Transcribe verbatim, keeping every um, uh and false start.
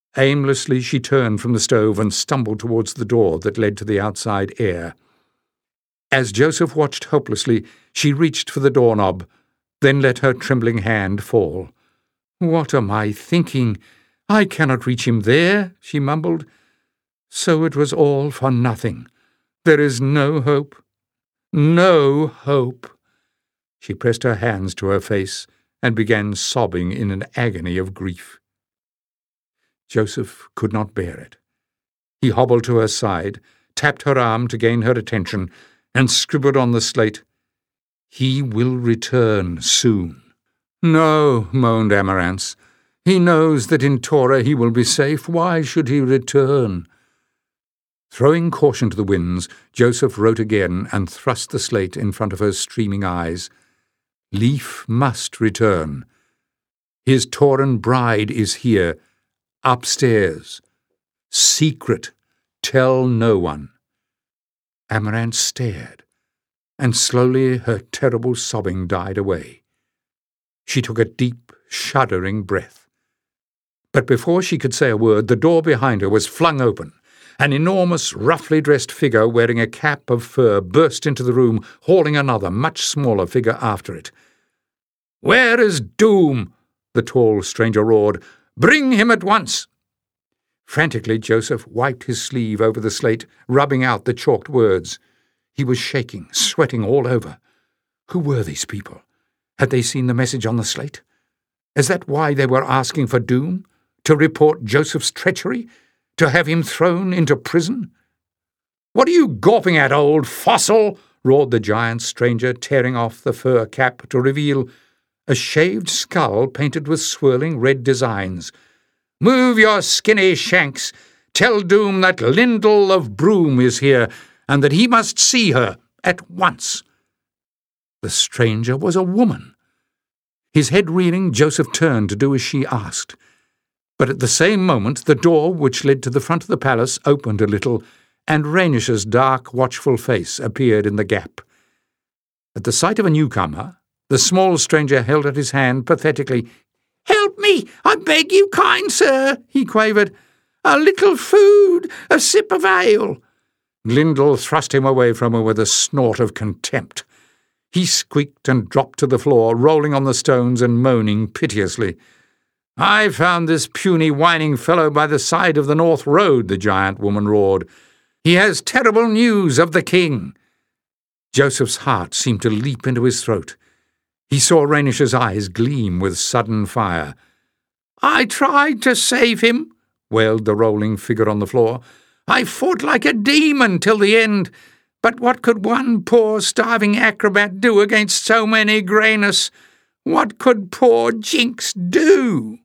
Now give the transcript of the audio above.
Aimlessly she turned from the stove and stumbled towards the door that led to the outside air. As Joseph watched hopelessly, she reached for the doorknob, then let her trembling hand fall. "What am I thinking? I cannot reach him there," she mumbled. "So it was all for nothing. There is no hope. No hope." She pressed her hands to her face and began sobbing in an agony of grief. Joseph could not bear it. He hobbled to her side, tapped her arm to gain her attention, and scribbled on the slate, "He will return soon." "No," moaned Amaranth. "He knows that in Torah he will be safe. Why should he return?" Throwing caution to the winds, Joseph wrote again and thrust the slate in front of her streaming eyes. Leif must return. His Toran bride is here, upstairs. Secret. Tell no one. Amaranth stared, and slowly her terrible sobbing died away. She took a deep, shuddering breath. But before she could say a word, the door behind her was flung open. An enormous, roughly dressed figure wearing a cap of fur burst into the room, hauling another, much smaller figure after it. "Where is Doom?" the tall stranger roared. "Bring him at once!" Frantically, Joseph wiped his sleeve over the slate, rubbing out the chalked words. He was shaking, sweating all over. Who were these people? Had they seen the message on the slate? Is that why they were asking for Doom? To report Joseph's treachery? To have him thrown into prison? "What are you gawping at, old fossil?" roared the giant stranger, tearing off the fur cap to reveal a shaved skull painted with swirling red designs. "Move your skinny shanks. Tell Doom that Lyndal of Broom is here, and that he must see her at once." The stranger was a woman. His head reeling, Joseph turned to do as she asked. But at the same moment the door which led to the front of the palace opened a little, and Rhaenys's dark, watchful face appeared in the gap. At the sight of a newcomer, the small stranger held out his hand pathetically. "Help me, I beg you, kind sir," he quavered. "A little food, a sip of ale." Lyndal thrust him away from her with a snort of contempt. He squeaked and dropped to the floor, rolling on the stones and moaning piteously. "I found this puny, whining fellow by the side of the North Road," the giant woman roared. "He has terrible news of the king." Joseph's heart seemed to leap into his throat. He saw Rhaenys's eyes gleam with sudden fire. "I tried to save him," wailed the rolling figure on the floor. "I fought like a demon till the end. But what could one poor starving acrobat do against so many Graynus? What could poor Jinx do?"